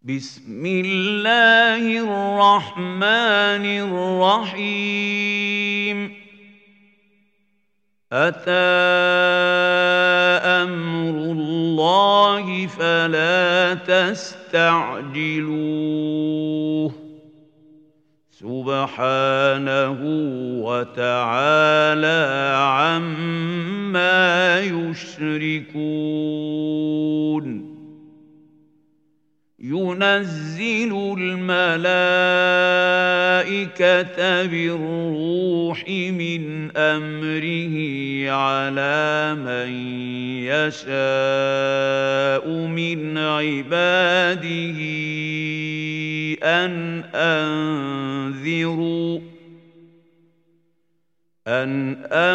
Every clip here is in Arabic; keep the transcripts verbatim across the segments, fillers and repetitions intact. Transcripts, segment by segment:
بسم الله الرحمن الرحيم أتى أمر الله فلا تستعجلوه سبحانه وتعالى عما يشركون ينزل الملائكة بالروح من أمره على من يشاء من عباده أن أنذروا أن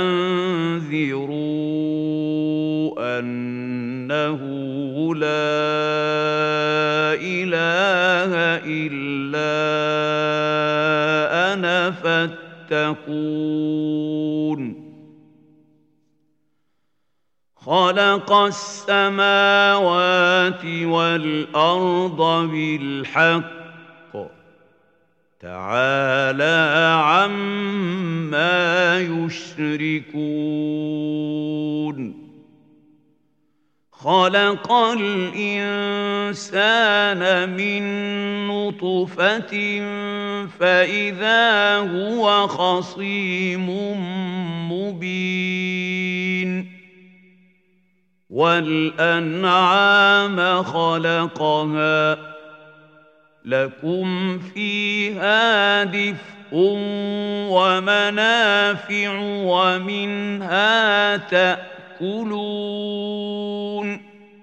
أنذروا أنه لا إله إلا أنا فاتقون خلق السماوات والأرض بالحق تعالى عما يشركون خلق الإنسان من نطفة فإذا هو خصيم مبين والأنعام خلقها لكم فيها دفء ومنافع ومنها تأكلون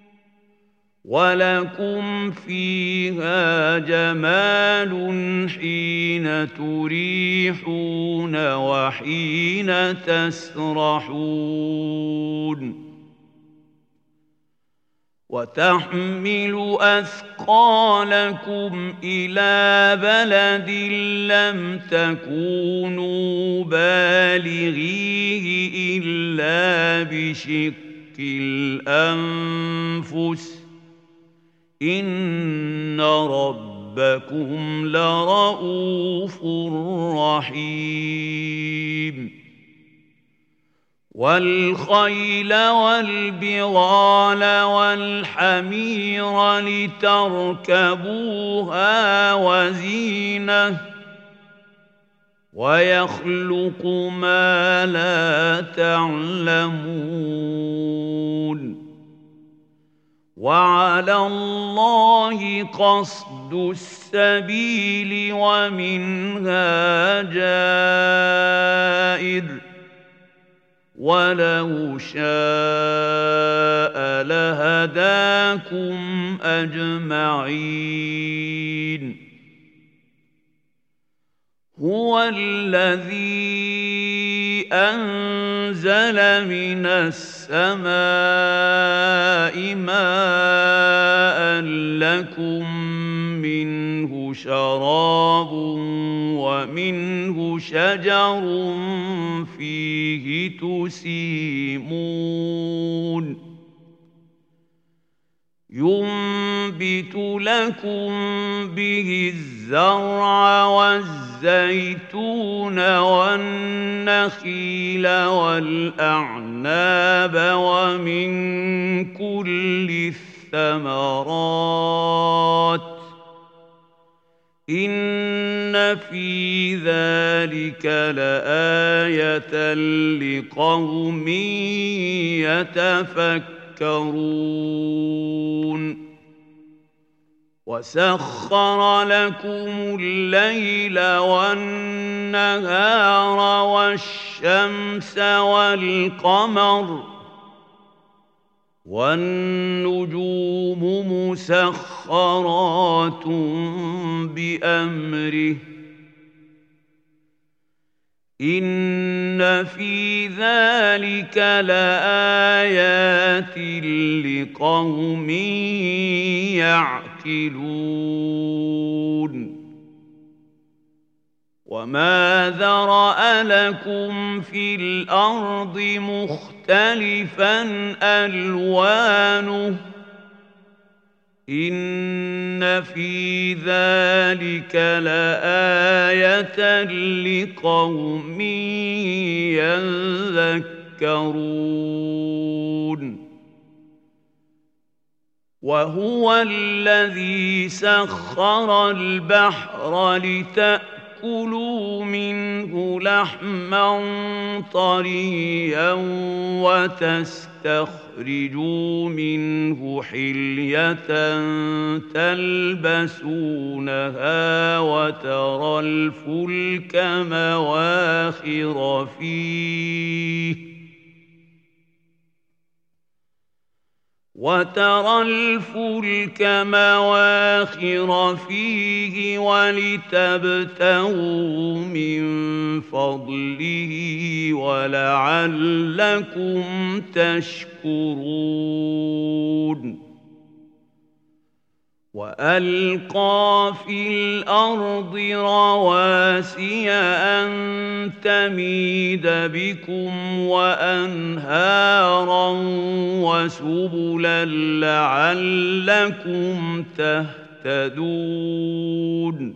ولكم فيها جمال حين تريحون وحين تسرحون وتحمل أثقالكم إلى بلد لم تكونوا بالغيه إلا بشق الأنفس إن ربكم لرؤوف رحيم والخيل والبغال والحمير لتركبوها وزينة ويخلق ما لا تعلمون وعلى الله قصد السبيل ومنها جائر ولو شاء لهداكم أجمعين هو الذي أنزل من السماء ماء لكم منه شراب ومنه شجر فيه تسيمون ينبت لكم به الزرع والزيتون والنخيل والأعناب ومن كل الثمرات إن في ذلك لآية لقوم يتفكرون وسخر لكم الليل والنهار والشمس والقمر والنجوم مسخرات بأمره إن في ذلك لآيات لقوم يعقلون وما ذرأ لكم في الأرض مختلفا ألوانه إن في ذلك لآية لقوم يذكرون وهو الذي سخر البحر لتأكلوا منه لحما طريا وتستخرجوا منه حلية تلبسونها وترى الفلك مواخر فيه وترى الفلك مواخر فيه ولتبتغوا من فضله ولعلكم تشكرون وألقى في الأرض رواسي أن تميد بكم وأنهارا وسبلا لعلكم تهتدون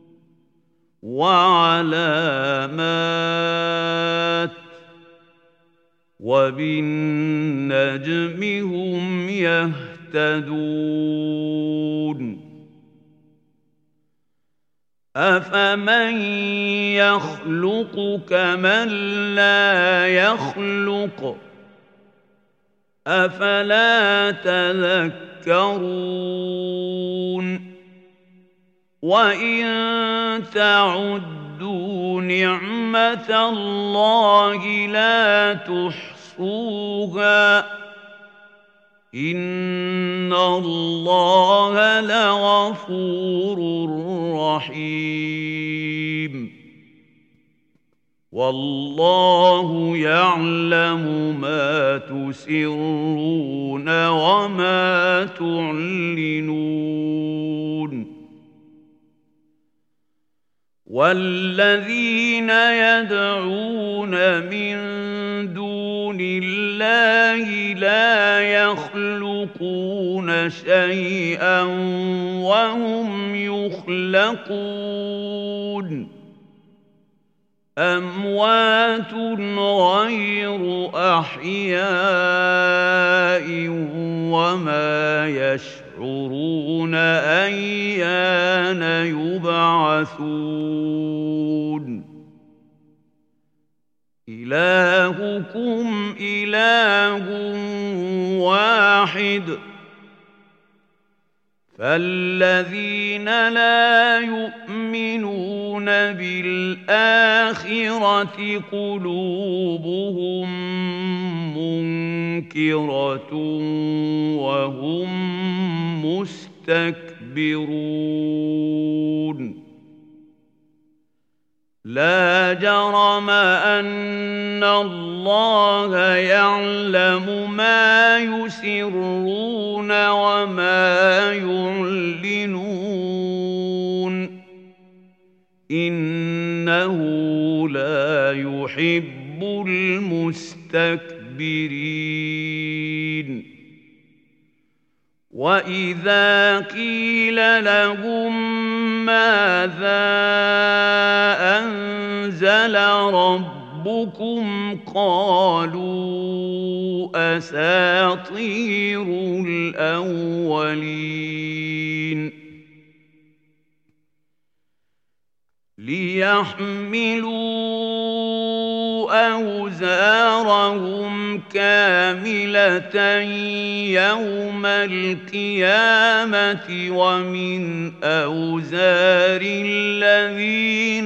وعلامات وبالنجم هم يهتدون أفمن يخلق كمن لا يخلق أفلا تذكرون وإن تعدوا نعمة الله لا تحصوها إن الله لغفور رحيم والله يعلم ما تسرون وما تعلنون والذين يدعون من دون الله لا يخلقون شيئا وهم يخلقون أموات غير أحياء وما يشعرون أيان يبعثون إلهكم إله واحد فالذين لا يؤمنون بالآخرة قلوبهم منكرة وهم مستكبرون لا جرم أن الله يعلم ما يسرون وما يعلنون إنه لا يحب المستكبرين وإذا قيل لهم ماذا أنزل ربكم قالوا أساطير الأولين ليحملوا أوزارهم كاملة يوم القيامة ومن أوزار الذين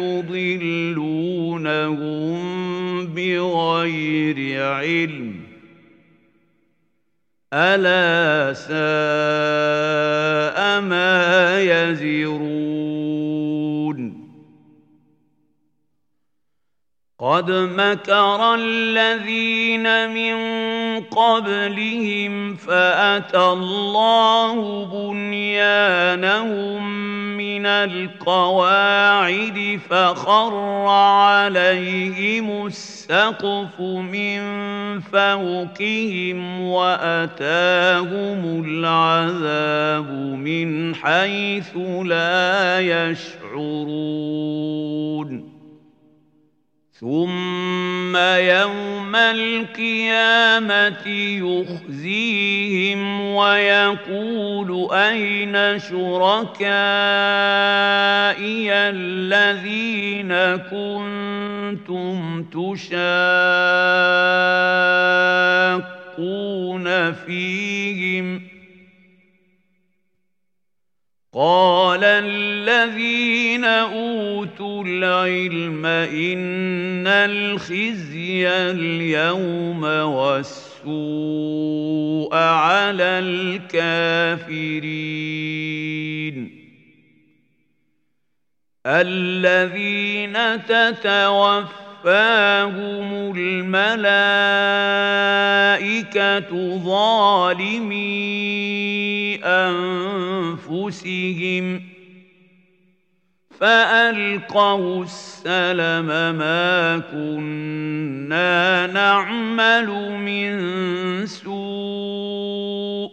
يضلونهم بغير علم ألا ساء ما يزرون قد مكر الذين من قبلهم فأتى الله بنيانهم من من القواعد فخر عليهم السقف من فوقهم وأتاهم العذاب من حيث لا يشعرون ثم يوم القيامة يخزيهم ويقول أين شركائي الذين كنتم تشاقون فيهم قال الذين أوتوا العلم إن الخزي اليوم والسوء على الكافرين الذين تتوفاهم الملائكة ظالمي أنفسهم فألقوا السلم ما كنا نعمل من سوء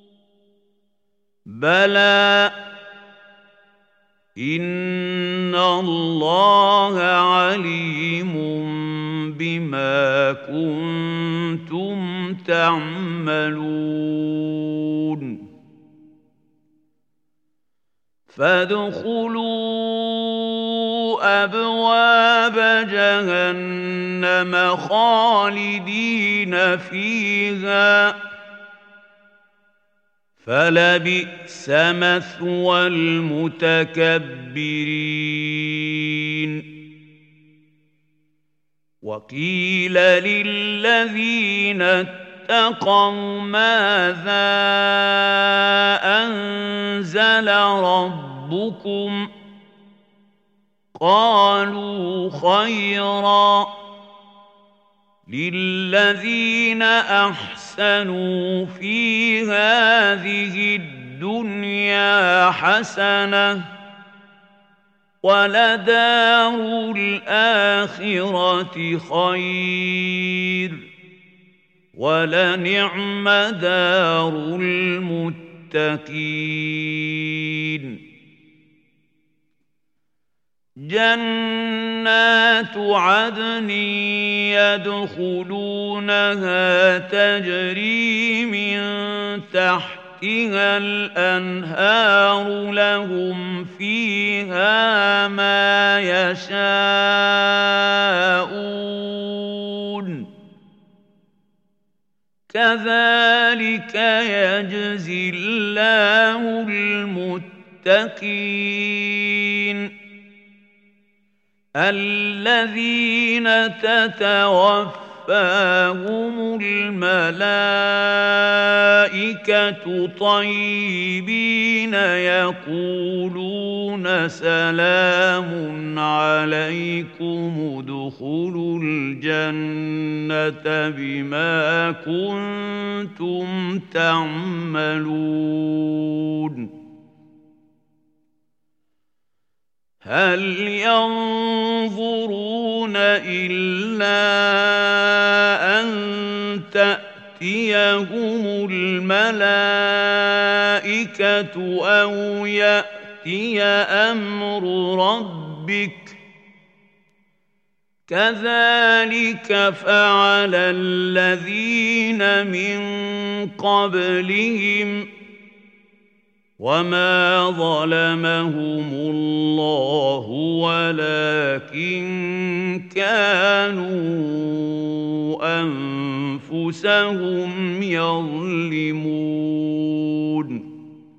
بلى إن الله عليم بما كنتم تعملون فادخلوا أبواب جهنم خالدين فيها فلبئس مثوى المتكبرين وقيل للذين اتقوا ماذا أنزل ربكم قالوا خيرا للذين أحسنوا في هذه الدنيا حسنة ولدار الآخرة خير ولنعم دار المتقين جنات عدن يدخلونها تجري من تحتها الأنهار لهم فيها ما يشاءون كذلك يجزي الله المتقين الذين تتوفاهم الملائكة طيبين يقولون سلام عليكم ادخلوا الجنة بما كنتم تعملون هل ينظرون إلا أن تأتيهم الملائكة أو يأتي أمر ربك كذلك فعل الذين من قبلهم وما ظلمهم الله ولكن كانوا أنفسهم يظلمون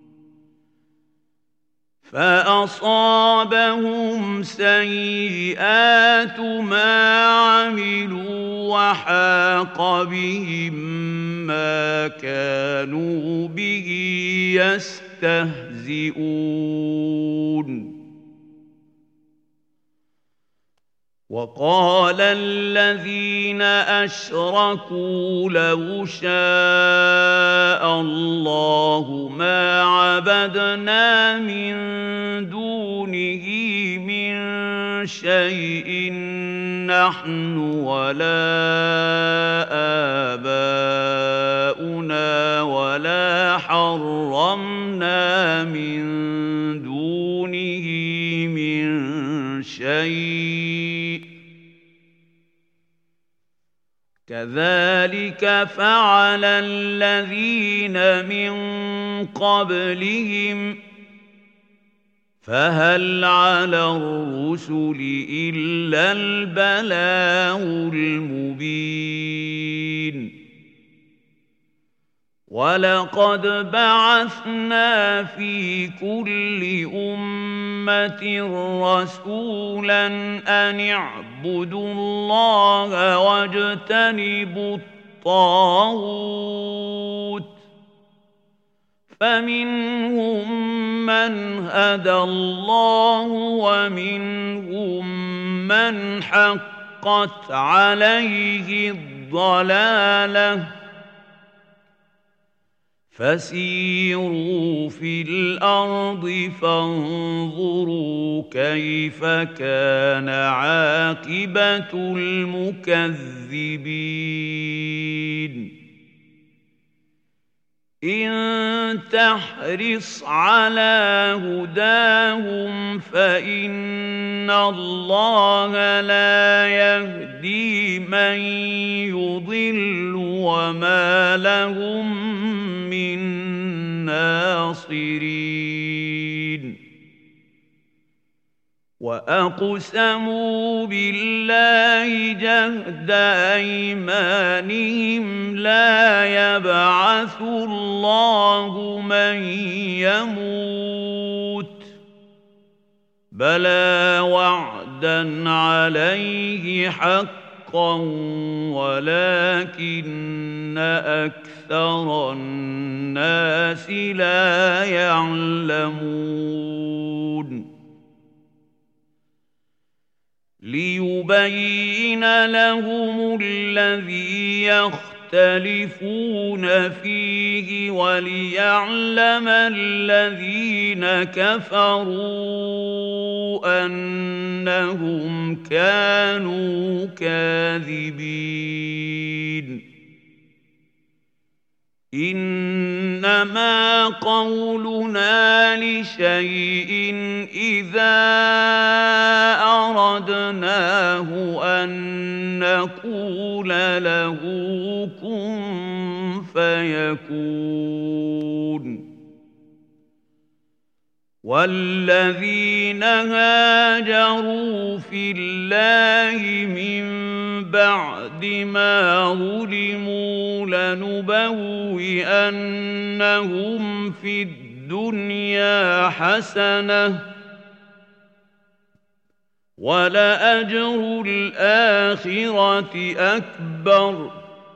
فأصابهم سيئات ما عملوا وحاق بهم ما كانوا به يستهزئون وقال الذين أشركوا لو شاء الله ما عبدنا من دونه من شيء نحن ولا آباؤنا ولا حرمنا من دونه من شيء كذلك فعل الذين من قبلهم فهل على الرسل إلا البلاغ المبين ولقد بعثنا في كل أمة رسولا أن اعبدوا الله واجتنبوا الطاغوت فمنهم من هدى الله ومنهم من حقت عليه الضلالة فسيروا في الأرض فانظروا كيف كان عاقبة المكذبين إن تحرص على هداهم فإن الله لا يهدي من يضل وما لهم من ناصرين وأقسموا بالله جهد أيمانهم لا يبعث الله من يموت بلى وعدا عليه حقا ولكن أكثر الناس لا يعلمون ليبين لهم الذي يختلفون فيه وليعلم الذين كفروا أنهم كانوا كاذبين إنما قولنا لشيء إذا أردناه أن نقول له كن فيكون والذين هاجروا في الله من بعد ما ظلموا لنبوئنهم في الدنيا حسنة ولأجر الآخرة أكبر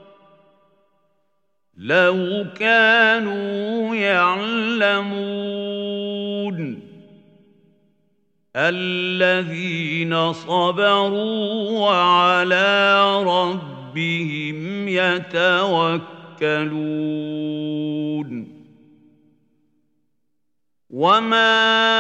لو كانوا يعلمون الذين صبروا وعلى ربهم يتوكلون وما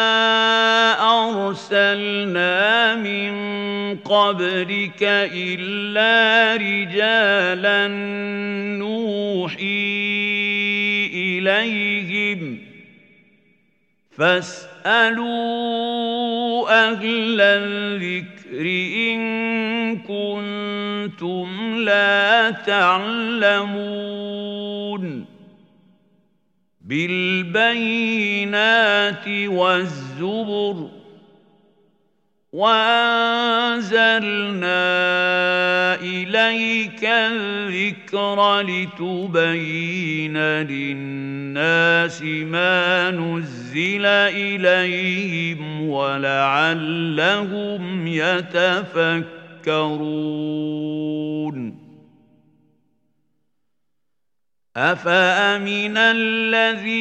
أرسلنا من قبلك إلا رجالا نوحي إليهم فاسألوا أهل الذكر إن كنتم لا تعلمون بالبينات والزبر وأنزلنا إليك الذكر لتبين للناس ما نزل إليهم ولعلهم يتفكرون أفأمن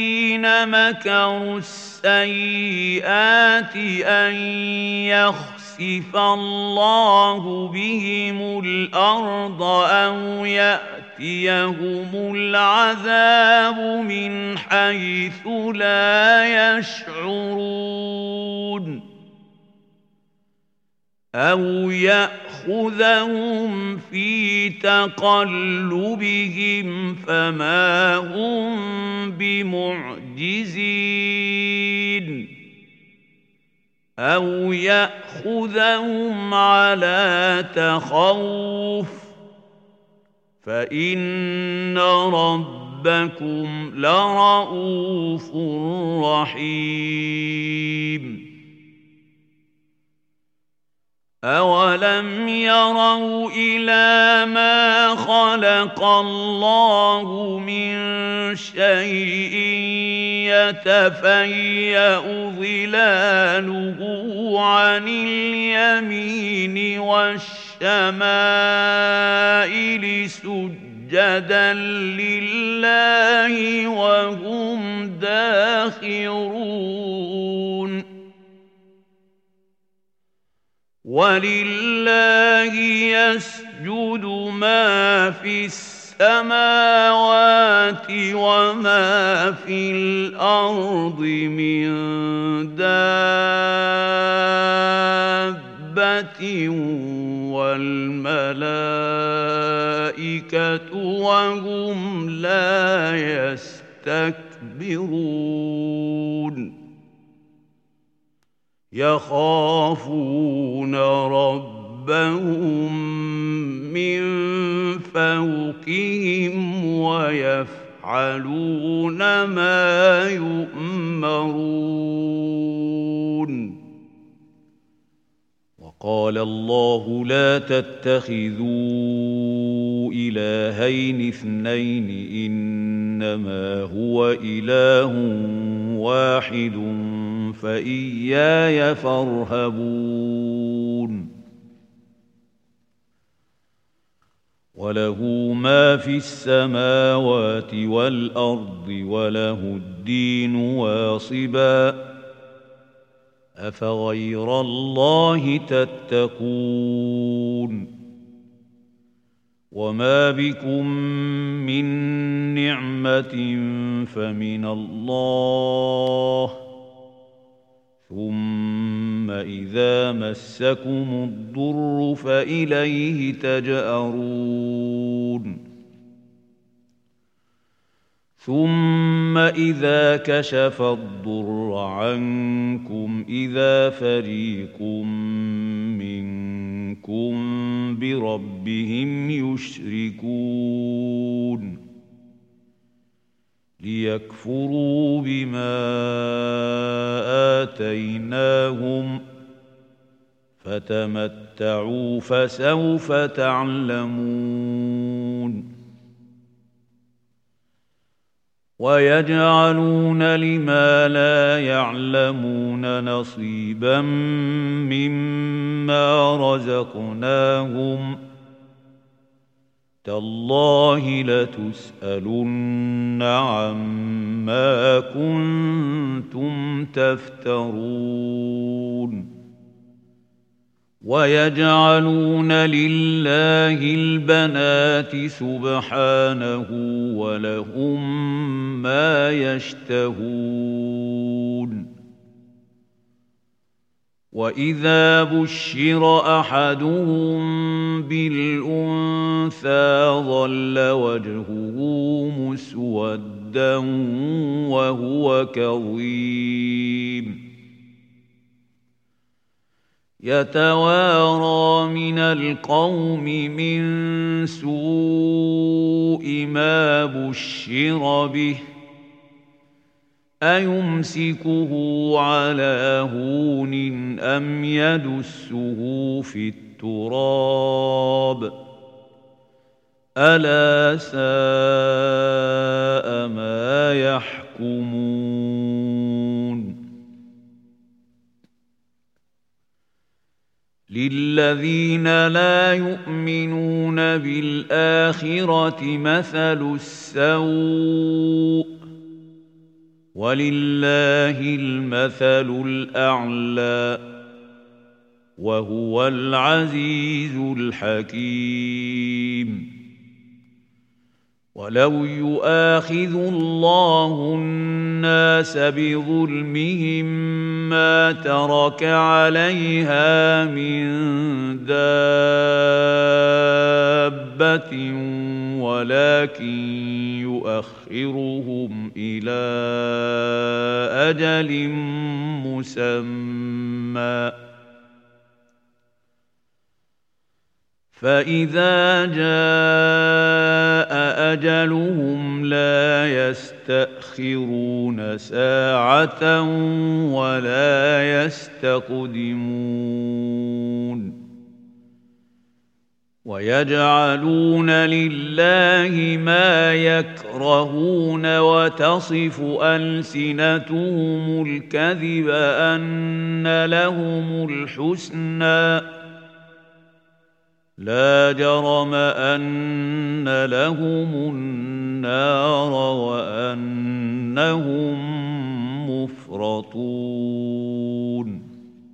الذين مكروا السيئات أن يخسروا يخسف الله بهم الأرض أو يأتيهم العذاب من حيث لا يشعرون أو يأخذهم في تقلبهم فما هم بمعجزين أو يأخذهم على تخوف فإن ربكم لرءوف رحيم أولم يروا إلى ما خلق الله من شيء يتفيأ ظلاله عن اليمين والشمائل سجدا لله وهم داخرون ولله يسجد ما في السماوات وما في الأرض من دابة والملائكة وهم لا يستكبرون يخافون ربهم من فوقهم ويفعلون ما يؤمرون وقال الله لا تتخذوا إلهين اثنين إنما هو إله واحد فإياي فارهبون وله ما في السماوات والأرض وله الدين واصبا أفغير الله تتقون وما بكم من نعمة فمن الله ثم إذا مسكم الضر فإليه تجأرون ثم إذا كشف الضر عنكم إذا فريق منكم بربهم يشركون ليكفروا بما آتيناهم فتمتعوا فسوف تعلمون ويجعلون لما لا يعلمون نصيبا مما رزقناهم تالله لتسألن عما كنتم تفترون ويجعلون لله البنات سبحانه ولهم ما يشتهون وإذا بشر أحدهم بالأنثى ظل وجهه مسودا وهو كظيم يتوارى من القوم من سوء ما بشر به أيمسكه على هون أم يدسه في التراب ألا ساء ما يحكمون للذين لا يؤمنون بالآخرة مثل السوء ولله المثل الأعلى وهو العزيز الحكيم. ولو يؤاخذ الله الناس بظلمهم ما ترك عليها من دابة ولكن يؤخرهم إلى أجل مسمى فإذا جاء أجلهم لا يستأخرون ساعة ولا يستقدمون. ويجعلون لله ما يكرهون وتصف ألسنتهم الكذب أن لهم الحسنى لا جرم أن لهم النار وأنهم مفرطون.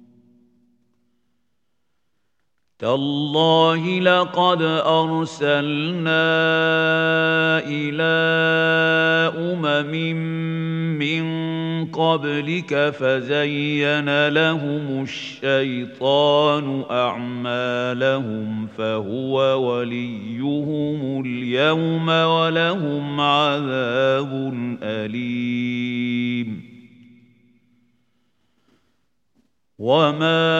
تالله لقد أرسلنا إلى أمم من قبلك فزين لهم الشيطان أعمالهم فهو وليهم اليوم ولهم عذاب أليم. وما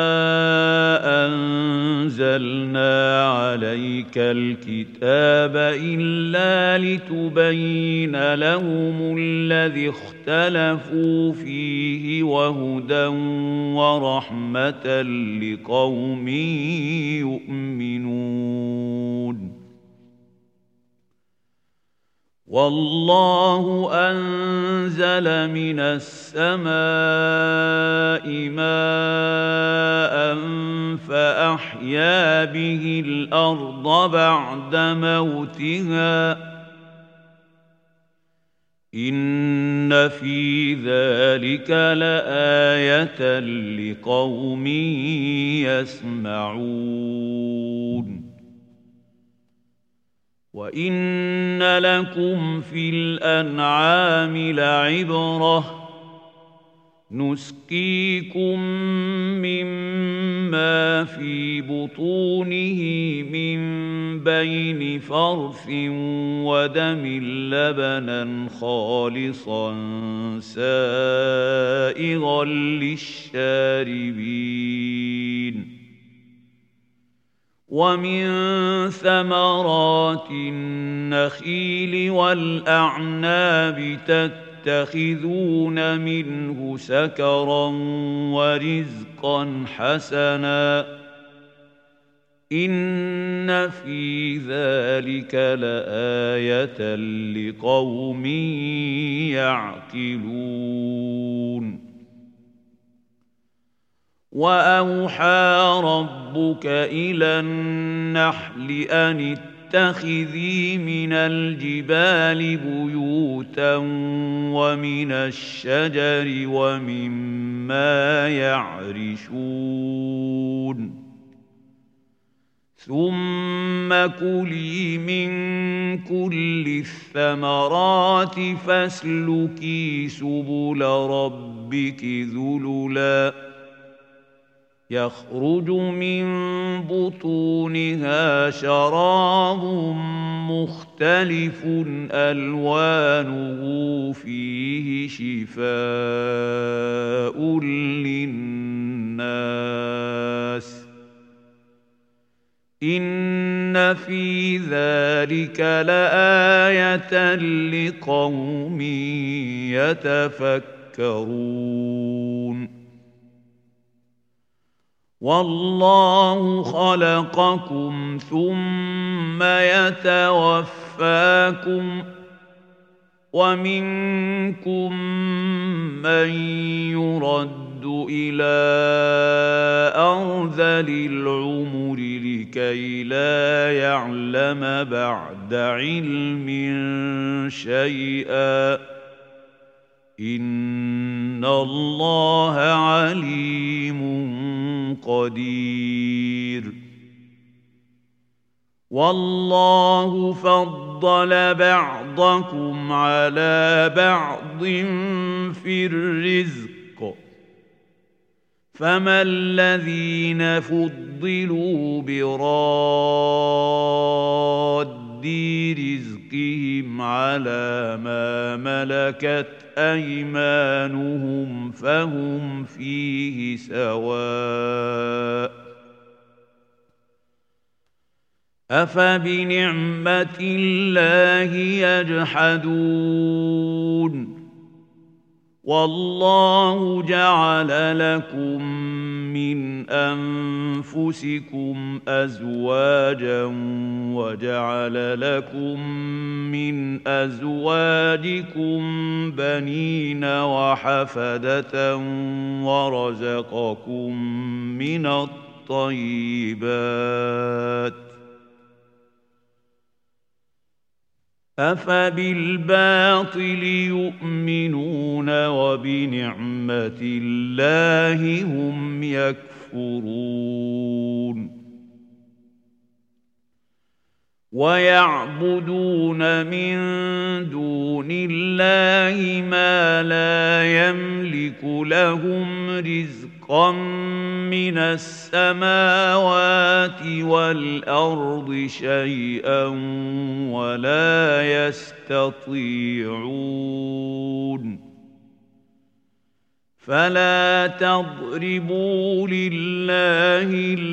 أنزلنا عليك الكتاب إلا لتبين لهم الذي اختلفوا فيه وهدى ورحمة لقوم يؤمنون. والله أنزل من السماء ماء فأحيا به الأرض بعد موتها إن في ذلك لآية لقوم يسمعون. وإن لكم في الأنعام لعبرة نسقيكم مما في بطونه من بين فرث ودم لبنا خالصا سائغا للشاربين ومن ثمرات النخيل والأعناب تتخذون منه سكرا ورزقا حسنا إن في ذلك لآية لقوم يعقلون. وأوحى ربك إلى النحل أن اتخذي من الجبال بيوتا ومن الشجر ومما يعرشون ثم كلي من كل الثمرات فاسلكي سبل ربك ذللا يخرج من بطونها شراب مختلف ألوانه فيه شفاء للناس إن في ذلك لآية لقوم يتفكرون. والله خلقكم ثم يتوفاكم ومنكم من يرد إلى أرذل العمر لكي لا يعلم بعد علم شيئا إن الله عليم قدير والله فضل بعضكم على بعض في الرزق فما الذين فضلوا براد رزقهم على ما ملكت أيمانهم فهم فيه سواء أفبنعمة الله يجحدون والله جعل لكم من أنفسكم أزواجا وجعل لكم من أزواجكم بنين وحفدة ورزقكم من الطيبات أفبالباطل يؤمنون وبنعمة الله هم يكفرون ويعبدون من دون الله ما لا يملك لهم رزقا من السماوات والأرض شيئا ولا يستطيعون فلا تضربوا لله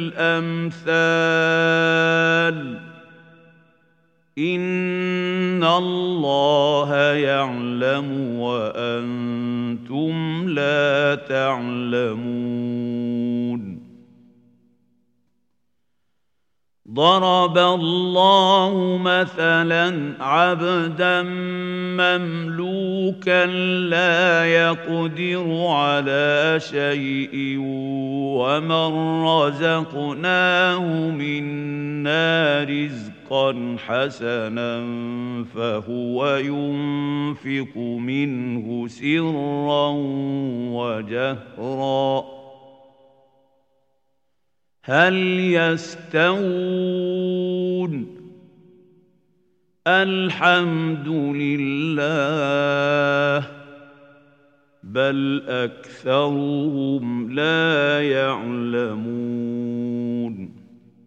الأمثال إن الله يعلم وأنتم لا تعلمون ضرب الله مثلا عبدا مملوكا لا يقدر على شيء ومن رزقناه منا رزقا حسنا فهو ينفق منه سرا وجهرا هل يستوون الحمد لله بل أكثرهم لا يعلمون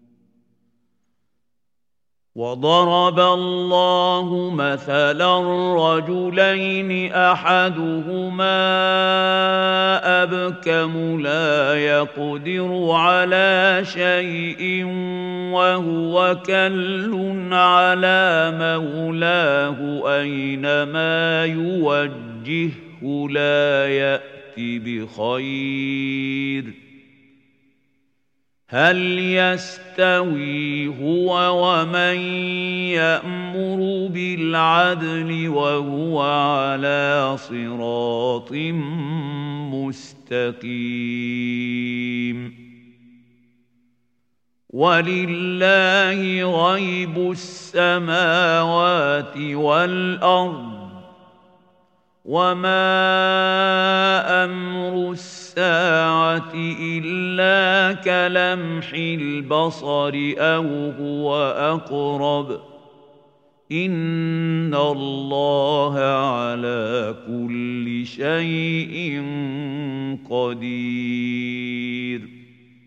وضرب الله مثلا رجلين أحدهما أبكم لا يقدر على شيء وهو كل على مولاه أينما يوجهه لا يأتي بخير هل يستوي هو ومن يأمر بالعدل وهو على صراط مستقيم ولله غيب السماوات والأرض وما أمر الساعة إلا كلمح البصر أو هو أقرب إن الله على كل شيء قدير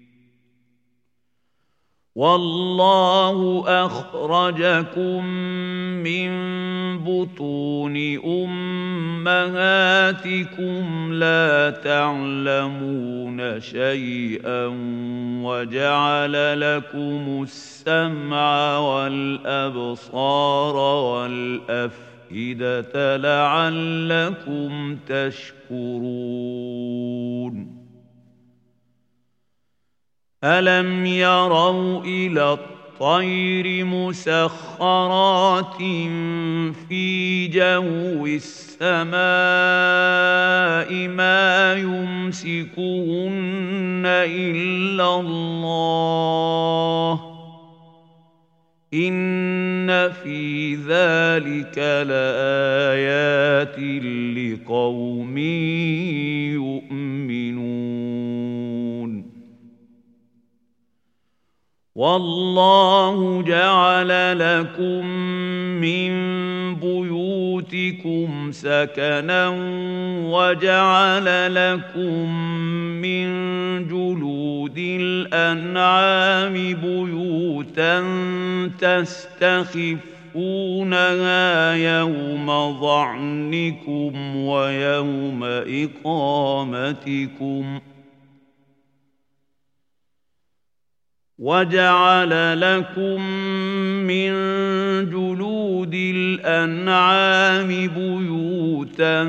والله أخرجكم من بطون أمهاتكم لا تعلمون شيئا وجعل لكم السمع والأبصار والأفئدة لعلكم تشكرون ألم يروا إلى الطير مسخرات في جو السماء ما يمسكهن إلا الله إن في ذلك لآيات لقوم يؤمنون. والله جعل لكم من بيوتكم سكنا وجعل لكم من جلود الأنعام بيوتا تستخفونها يوم ظعنكم ويوم إقامتكم وجعل لكم من جلود الأنعام بيوتا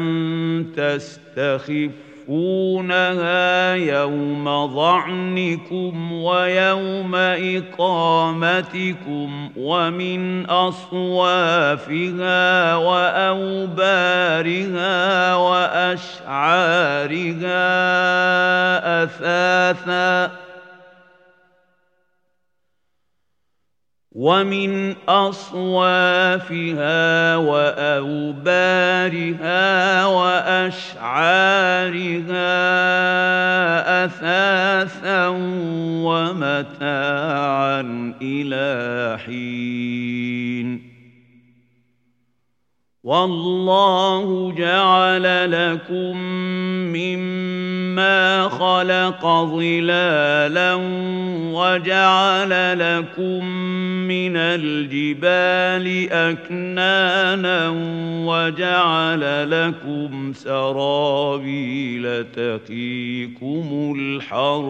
تستخفونها يوم ظعنكم ويوم إقامتكم ومن أصوافها وأوبارها وأشعارها أثاثا ومن أصوافها وأوبارها وأشعارها أثاثا ومتاعا إلى حين والله جعل لكم مما خلق ظلالا وجعل لكم من الجبال أكنانا وجعل لكم سرابيل تقيكم الحر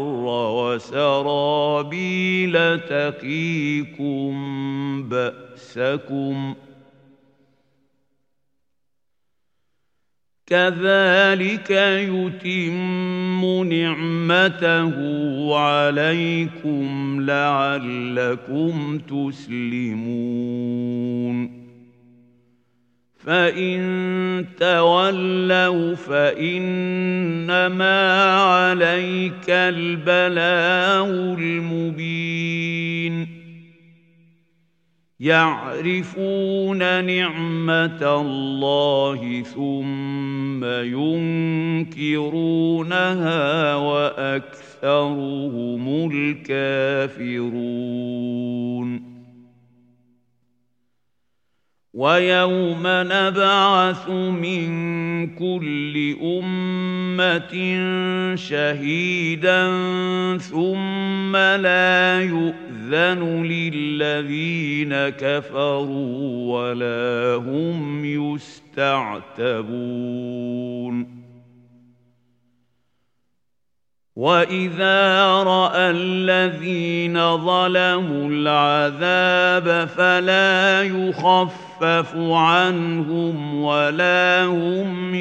وسرابيل تقيكم بأسكم كذلك يتم نعمته عليكم لعلكم تسلمون فإن تولوا فإنما عليك البلاغ المبين يعرفون نعمة الله ثم ينكرونها وأكثرهم الكافرون ويوم نبعث من كل أمة شهيدا ثم لا يؤذن للذين كفروا ولا هم يستعتبون وإذا رأى الذين ظلموا العذاب فلا يخفف عنهم ولا هم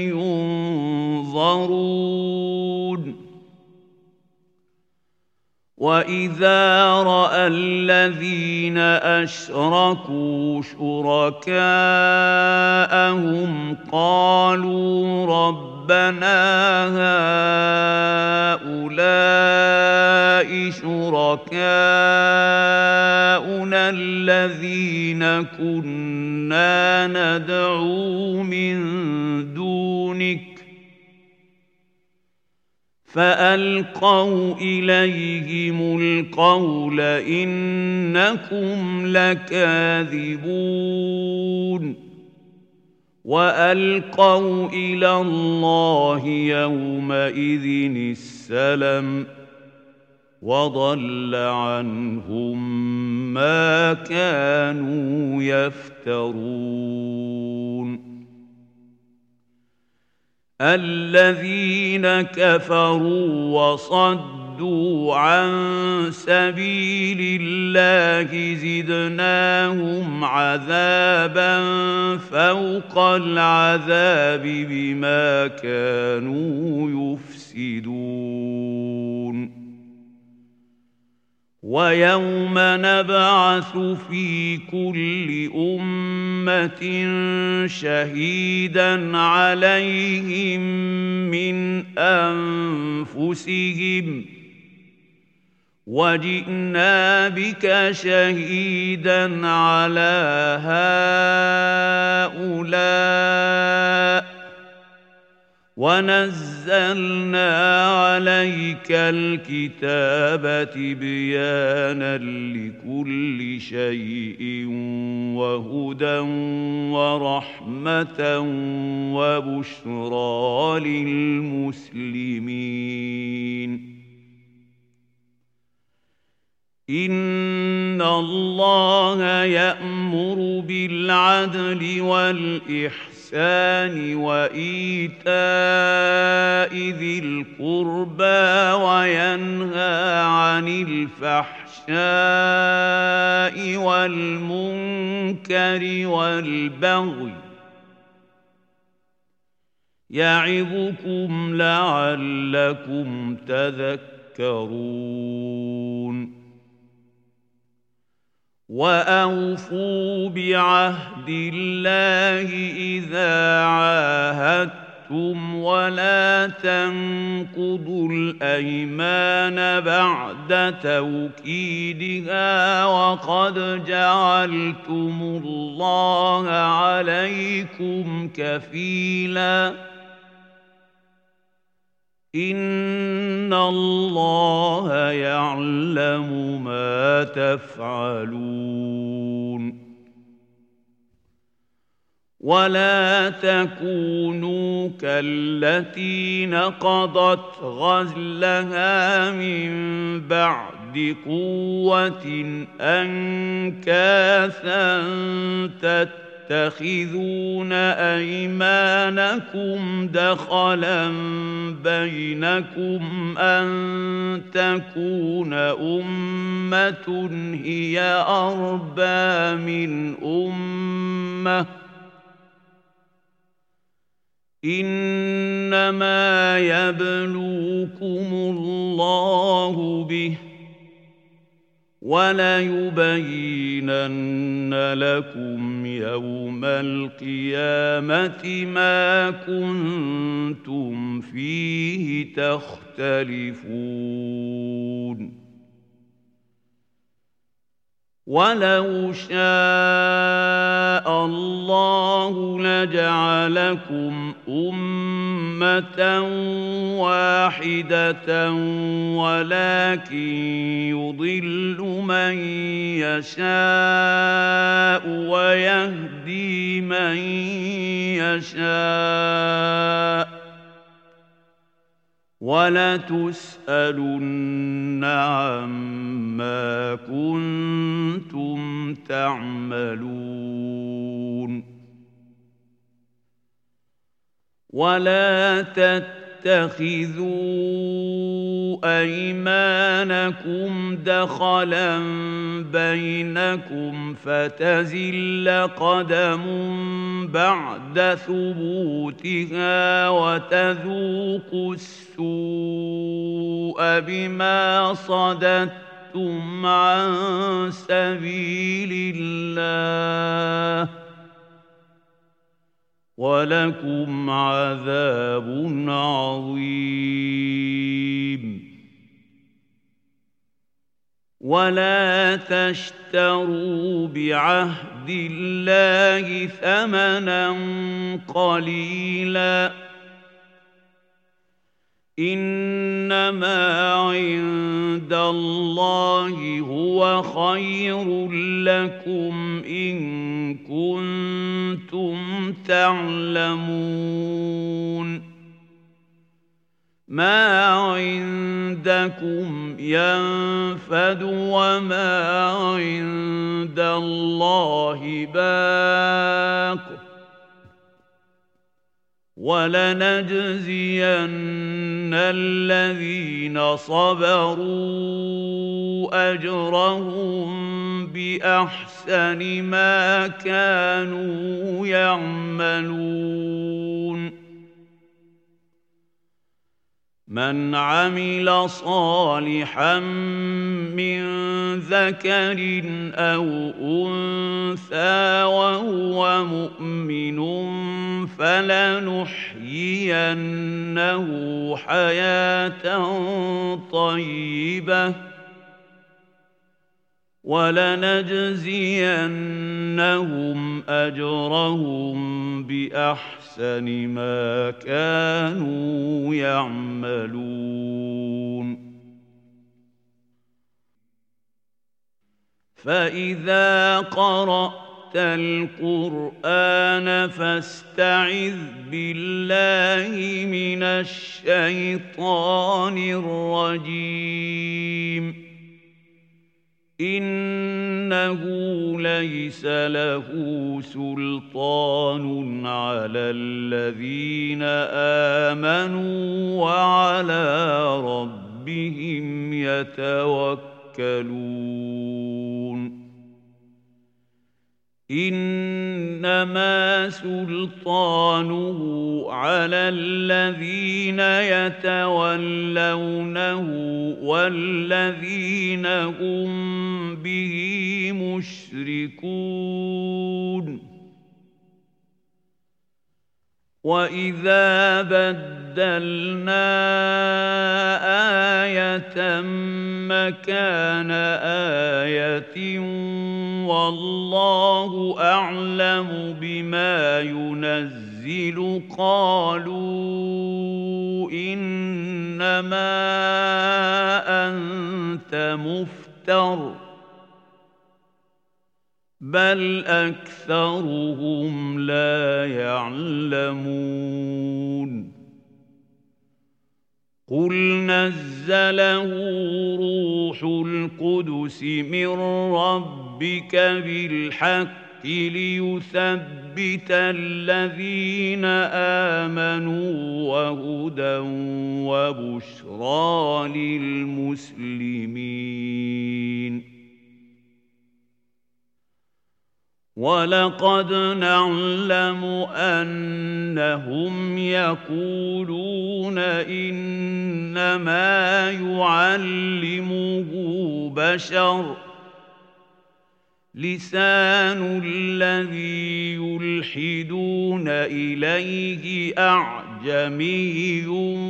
ينظرون وإذا رأى الذين أشركوا شركاءهم قالوا ربنا هؤلاء شركاؤنا الذين كنا ندعو من دونك فألقوا إليهم القول إنكم لكاذبون وألقوا إلى الله يومئذ السلم وضل عنهم ما كانوا يفترون الذين كفروا وصدوا عن سبيل الله زدناهم عذابا فوق العذاب بما كانوا يفسدون ويوم نبعث في كل أمة شهيدا عليهم من أنفسهم وجئنا بك شهيدا على هؤلاء ونزلنا عليك الكتاب تبيانا لكل شيء وهدى ورحمة وبشرى للمسلمين إن الله يأمر بالعدل والإحسان وإيتاء ذي القربى وينهى عن الفحشاء والمنكر والبغي يعظكم لعلكم تذكرون وأوفوا بعهد الله إذا عاهدتم ولا تنقضوا الأيمان بعد توكيدها وقد جعلتم الله عليكم كفيلاً إن الله يعلم ما تفعلون ولا تكونوا كالتي نقضت غزلها من بعد قوة أنكاثا تتخذون أيمانكم دخلا بينكم أن تكون أمة هي أربى من أمة إنما يبلوكم الله به وليبينن لكم يوم القيامة ما كنتم فيه تختلفون ولو شاء الله لجعلكم أمة واحدة ولكن يضل من يشاء ويهدي من يشاء ولتسألن عما كنتم تعملون ولا تتخذوا أيمانكم دخلا بينكم فتزل قدم بعد ثبوتها وتذوقوا السوء بما صددتم عن سبيل الله ولكم عذاب عظيم ولا تشتروا بعهد الله ثمنا قليلا إنما عند الله هو خير لكم إن كنتم تعلمون ما عندكم ينفد وما عند الله باق ولنجزين الذين صبروا أجرهم بأحسن ما كانوا يعملون من عمل صالحا من ذكر أو أنثى وهو مؤمن فلنحيينه حياة طيبة ولنجزينهم أجرهم بأحسن ما كانوا يعملون. فإذا قرأت القرآن فاستعذ بالله من الشيطان الرجيم. إنه ليس له سلطان على الذين آمنوا وعلى ربهم يتوكلون. إنما سلطانه على الذين يتولونه والذين هم به مشركون. وإذا بدلنا آية مكان آية والله أعلم بما ينزل قالوا إنما أنت مفتر بل أكثرهم لا يعلمون. قل نزله روح القدس من ربك بالحق ليثبت الذين آمنوا وهدى وبشرى للمسلمين. ولقد نعلم أنهم يقولون إنما يعلمه بشر لسان الذي يلحدون إليه أعجمي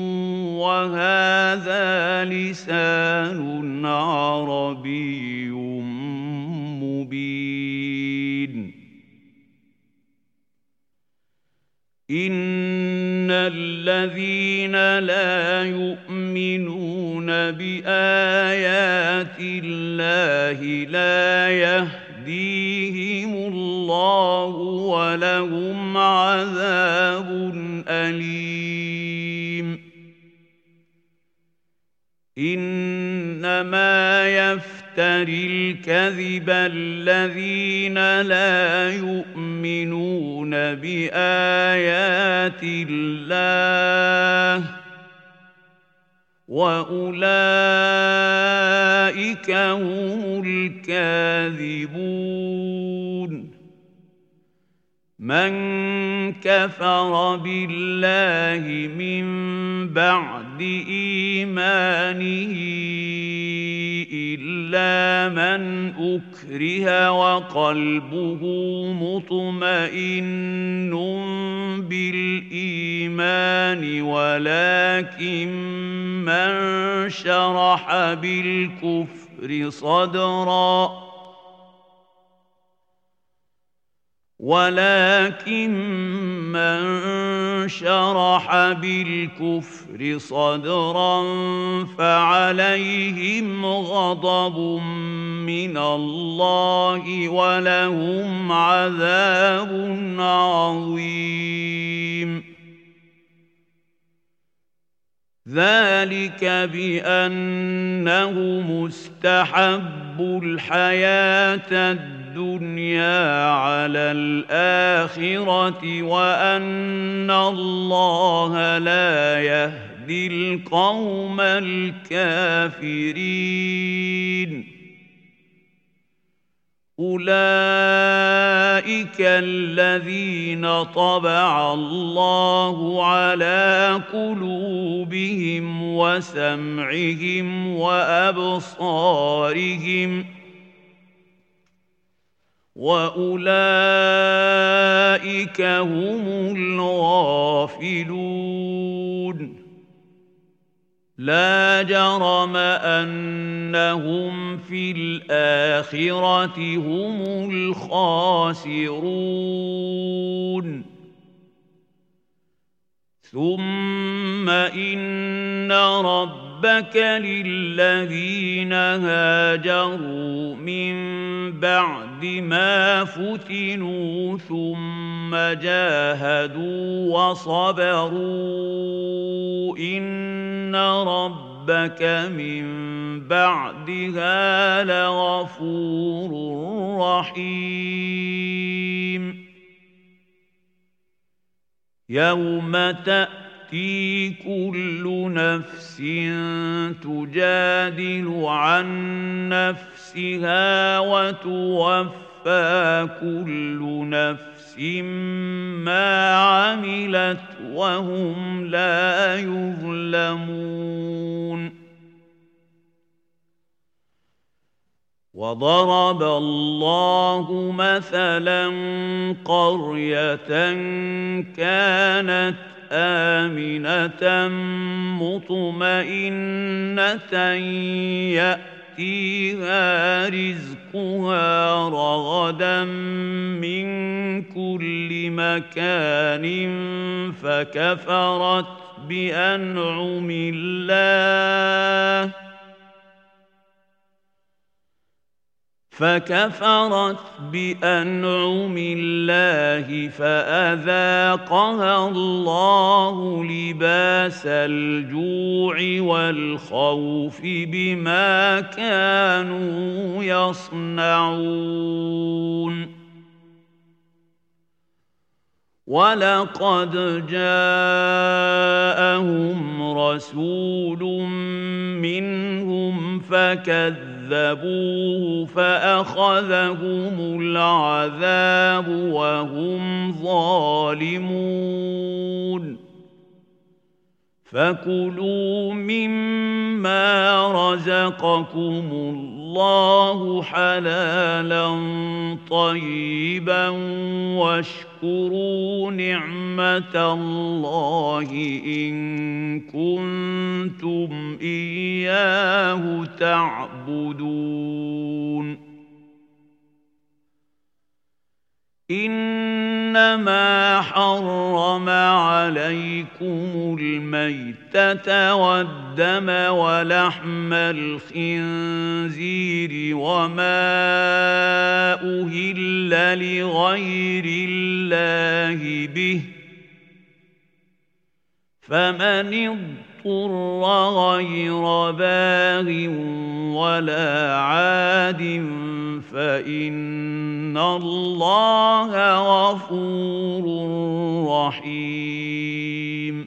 وهذا لسان عربي مبين. إن الذين لا يؤمنون بآيات الله لا يهديهم الله ولهم عذاب أليم. إنما يفتر الكذب الذين لا يؤمنون بآيات الله وأولئك هم الكاذبون. من كفر بالله من بعد إيمانه إلا من أكره وقلبه مطمئن بالإيمان ولكن من شرح بالكفر صدرا ولكن من شرح بالكفر صدرا فعليهم غضب من الله ولهم عذاب عظيم. ذلك بأنه مستحب الحياة الدنيا على الآخرة وأن الله لا يهدي القوم الكافرين. أولئك الذين طبع الله على قلوبهم وسمعهم وأبصارهم وأولئك هم الغافلون. لا جرم أنهم في الآخرة هم الخاسرون ثم إن ربك للذين هاجروا من بعد ما فتنوا ثم جاهدوا وصبروا إن ربك من بعدها لغفور رحيم يوم تأتي كل نفس تجادل عن نفسها وتوفى كل نفس ما عملت وهم لا يظلمون وضرب الله مثلا قرية كانت آمنة مطمئنة يأتيها رزقها رغدا من كل مكان فكفرت بأنعم الله فكفرت بأنعم الله فأذاقها الله لباس الجوع والخوف بما كانوا يصنعون ولقد جاءهم رسول منهم فكذبوه فأخذهم العذاب وهم ظالمون فكلوا مما رزقكم الله حلالا طيبا واشكروا نعمة الله إن كنتم إياه تعبدون إنما حرم عليكم الميتة والدم ولحم الخنزير وما أهل لغير الله به فمن اضطر غير باغ ولا عاد فإن الله غفور رحيم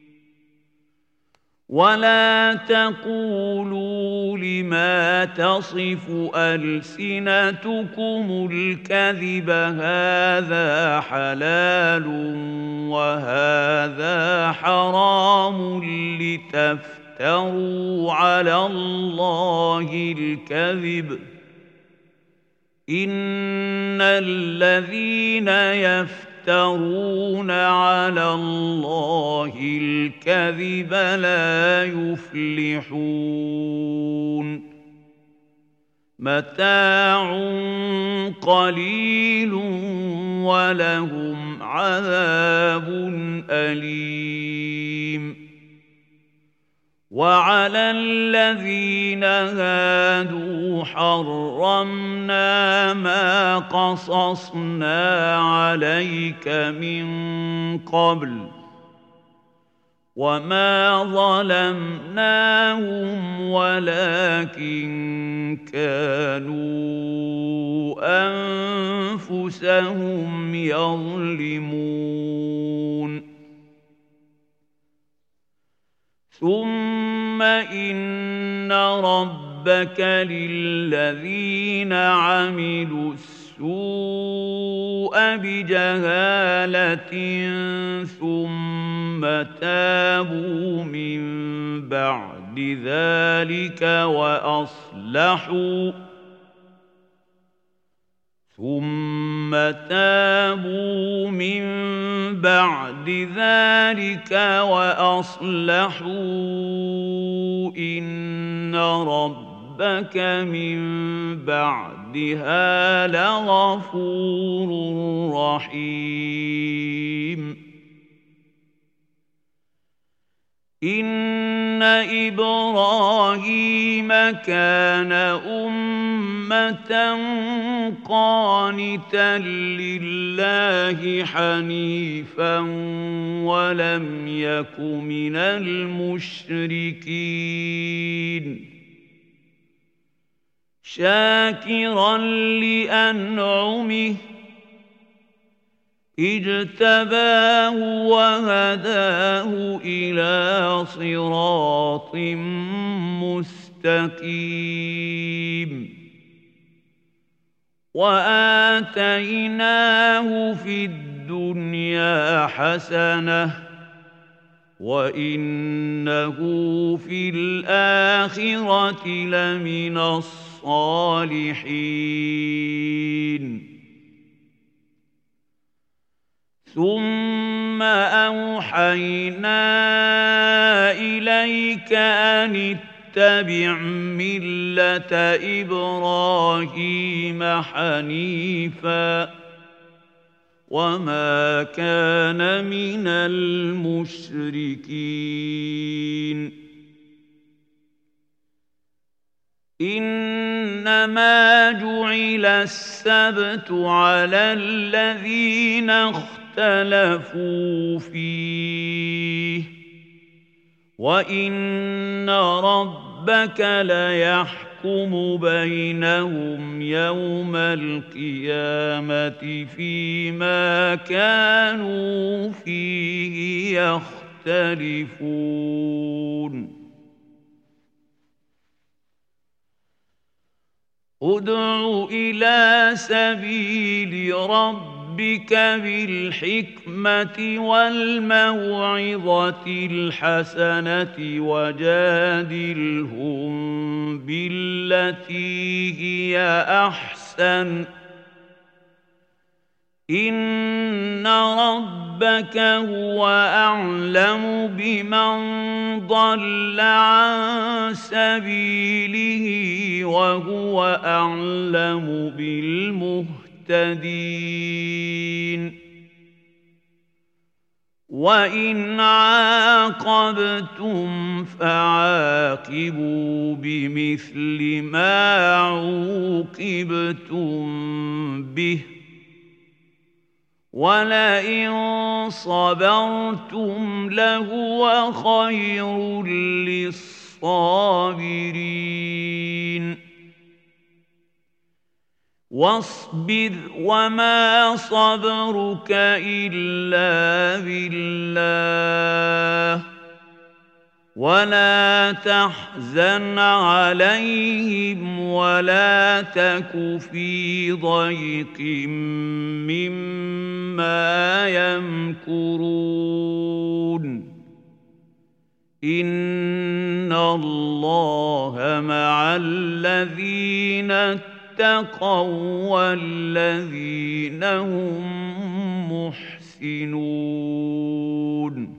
ولا تقولوا لما تصف ألسنتكم الكذب هذا حلال وهذا حرام لتفتروا على الله الكذب إن الذين يفترون على الله الكذب لا يفلحون متاع قليل ولهم عذاب أليم وعلى الذين هادوا حرمنا ما قصصنا عليك من قبل وما ظلمناهم ولكن كانوا أنفسهم يظلمون ثم إن ربك للذين عملوا السوء بجهالة ثم تابوا من بعد ذلك وأصلحوا ثم تابوا من بعد ذلك وأصلحوا إن ربك من بعدها لغفور رحيم إن إبراهيم كان أمة قانتا لله حنيفا ولم يك من المشركين شاكرا لأنعمه اجتباه وهداه إلى صراط مستقيم وآتيناه في الدنيا حسنة وإنه في الآخرة لمن الصالحين ثم أوحينا إليك أن اتبع ملة إبراهيم حنيفا وما كان من المشركين إنما جعل السبت على الذين اختلفوا فيه وإن ربك ليحكم بينهم يوم القيامة فيما كانوا فيه يختلفون ادع إلى سبيل ربك بالحكمة والموعظة الحسنة وجادلهم بالتي هي أحسن إن ربك هو أعلم بمن ضل عن سبيله وهو أعلم بالمهتدين وإن عاقبتم فعاقبوا بمثل ما عوقبتم به ولئن صبرتم لهو خير للصابرين واصبر وما صبرك إلا بالله ولا تحزن عليهم ولا تك في ضيق مما يمكرون إن الله مع الذين اتقوا والذين هم محسنون